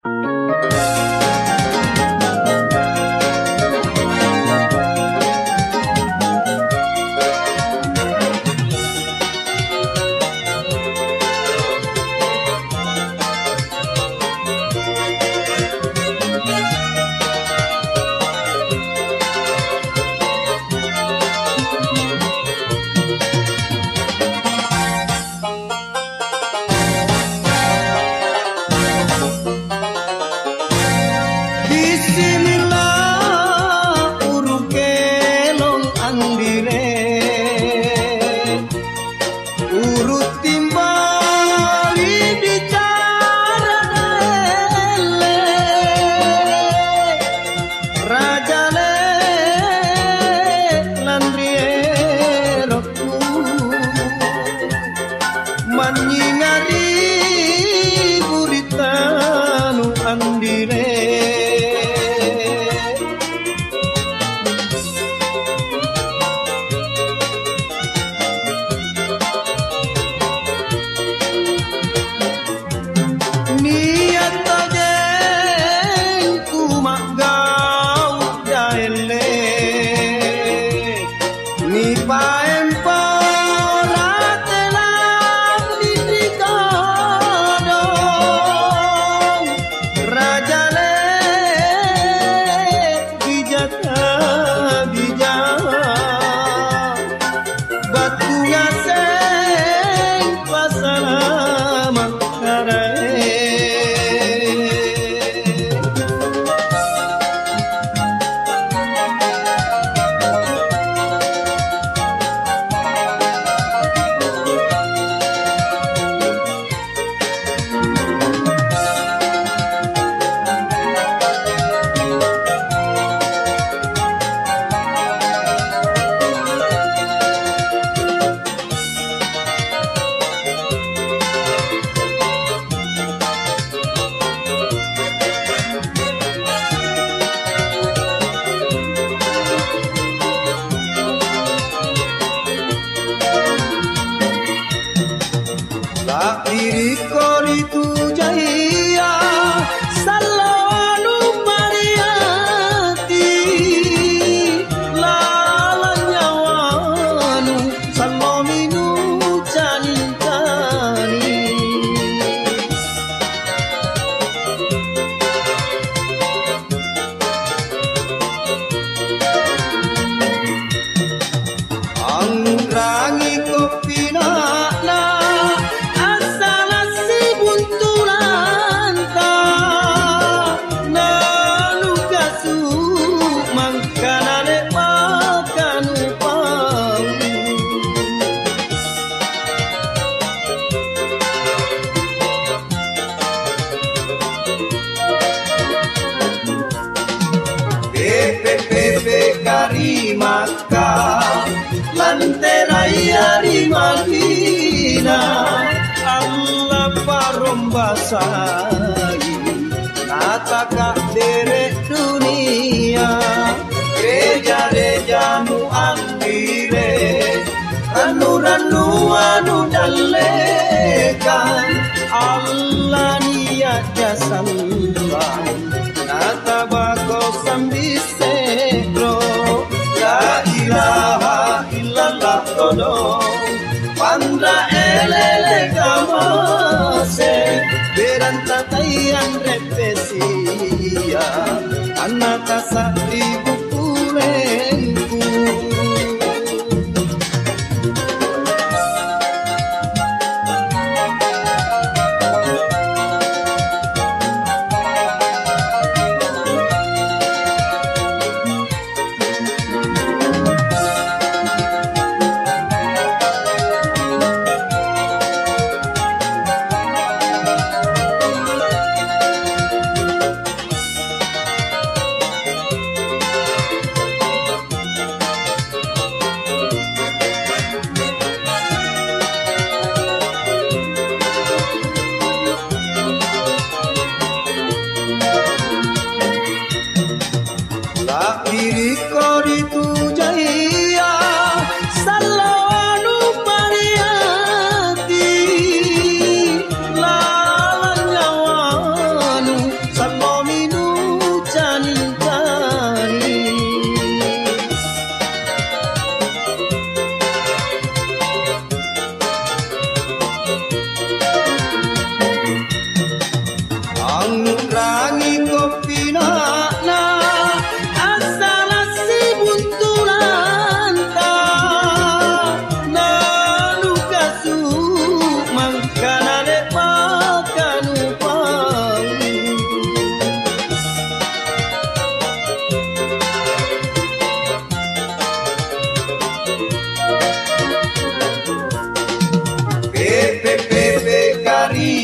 Lanterai Madina Allah parombasai nataka derek dunia reja-reja nu ambire ranu-ranu anu dalekan Allah niatnya sambang natabako sambisero la ilaha illallah tolong pandra elele kamase beranta tayan repesia anak kasari bukulengku.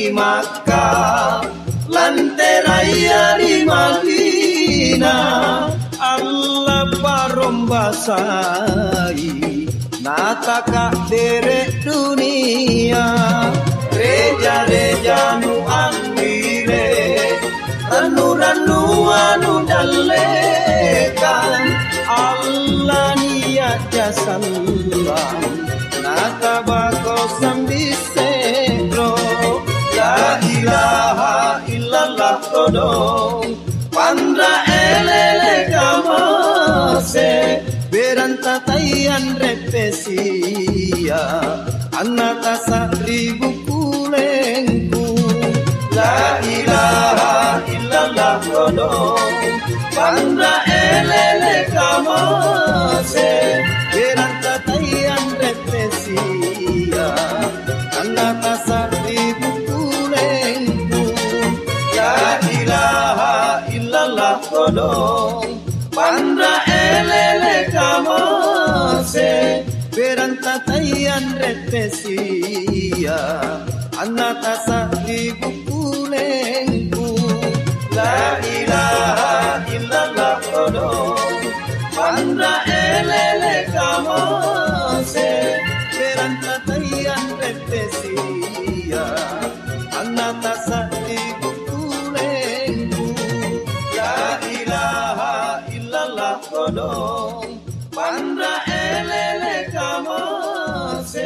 Makkah lanteraya di Madinah Allah parombasai nataka derek dunia reja-reja nu andire ranu-ranu anu dalekan Allah niat jasamban natabako sambisero la ilaha illallah kodong pandra elele kamase beranta tayan repesia anata seribu kulengku la ilaha illallah kodong pandra elele kamase beranta tayan repesia anata seribu kulengku la ilaha illallah kodong pandra elele kamase beranta tayan repesia anata seribu kulengku la ilaha illallah kodong pandra elele kamase beranta tayan repesia anata seribu kulengku la ilaha illallah kodong pandra elele kamase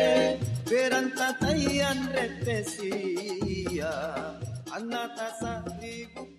beranta tayan repesia anata seribu